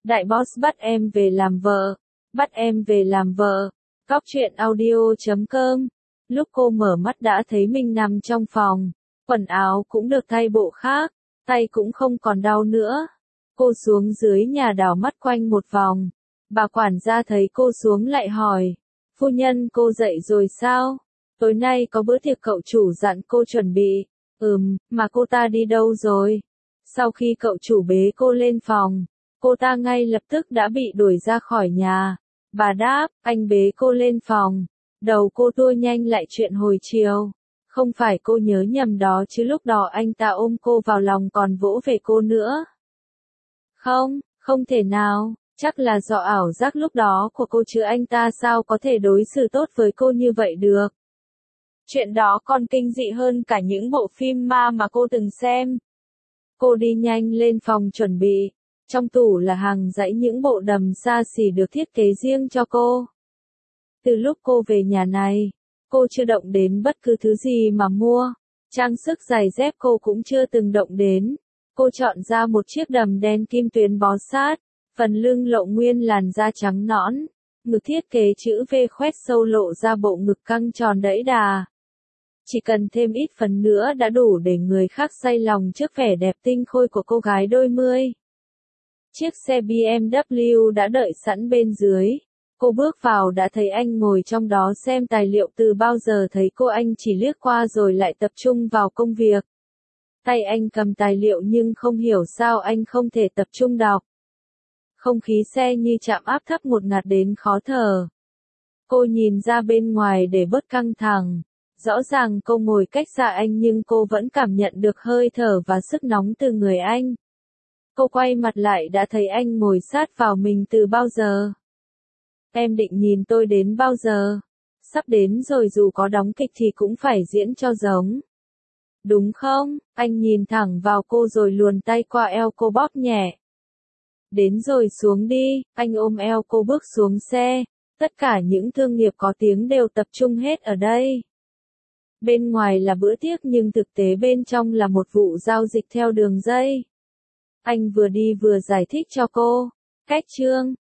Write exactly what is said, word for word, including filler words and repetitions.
Đại boss bắt em về làm vợ. Bắt em về làm vợ. Cóc truyện audio chấm com. Lúc cô mở mắt đã thấy mình nằm trong phòng. Quần áo cũng được thay bộ khác. Tay cũng không còn đau nữa. Cô xuống dưới nhà đảo mắt quanh một vòng. Bà quản gia thấy cô xuống lại hỏi. Phu nhân cô dậy rồi sao? Tối nay có bữa tiệc cậu chủ dặn cô chuẩn bị. Ừm, mà cô ta đi đâu rồi? Sau khi cậu chủ bế cô lên phòng, cô ta ngay lập tức đã bị đuổi ra khỏi nhà. Bà đáp, anh bế cô lên phòng. Đầu cô tua nhanh lại chuyện hồi chiều. Không phải cô nhớ nhầm đó chứ lúc đó anh ta ôm cô vào lòng còn vỗ về cô nữa. Không, không thể nào, chắc là do ảo giác lúc đó của cô chứ anh ta sao có thể đối xử tốt với cô như vậy được. Chuyện đó còn kinh dị hơn cả những bộ phim ma mà cô từng xem. Cô đi nhanh lên phòng chuẩn bị. Trong tủ là hàng dãy những bộ đầm xa xỉ được thiết kế riêng cho cô. Từ lúc cô về nhà này, cô chưa động đến bất cứ thứ gì mà mua. Trang sức giày dép cô cũng chưa từng động đến. Cô chọn ra một chiếc đầm đen kim tuyến bó sát, phần lưng lộ nguyên làn da trắng nõn, ngực thiết kế chữ V khoét sâu lộ ra bộ ngực căng tròn đẫy đà. Chỉ cần thêm ít phần nữa đã đủ để người khác say lòng trước vẻ đẹp tinh khôi của cô gái đôi mươi. Chiếc xe bê em vê đã đợi sẵn bên dưới. Cô bước vào đã thấy anh ngồi trong đó xem tài liệu. Từ bao giờ thấy cô anh chỉ liếc qua rồi lại tập trung vào công việc. Tay anh cầm tài liệu nhưng không hiểu sao anh không thể tập trung đọc. Không khí xe như chạm áp thấp một ngạt đến khó thở. Cô nhìn ra bên ngoài để bớt căng thẳng. Rõ ràng cô ngồi cách xa anh nhưng cô vẫn cảm nhận được hơi thở và sức nóng từ người anh. Cô quay mặt lại đã thấy anh ngồi sát vào mình. Từ bao giờ? Em định nhìn tôi đến bao giờ? Sắp đến rồi, dù có đóng kịch thì cũng phải diễn cho giống. Đúng không? Anh nhìn thẳng vào cô rồi luồn tay qua eo cô bóp nhẹ. Đến rồi, xuống đi. Anh ôm eo cô bước xuống xe. Tất cả những thương nghiệp có tiếng đều tập trung hết ở đây. Bên ngoài là bữa tiệc nhưng thực tế bên trong là một vụ giao dịch theo đường dây. Anh vừa đi vừa giải thích cho cô. Cách chương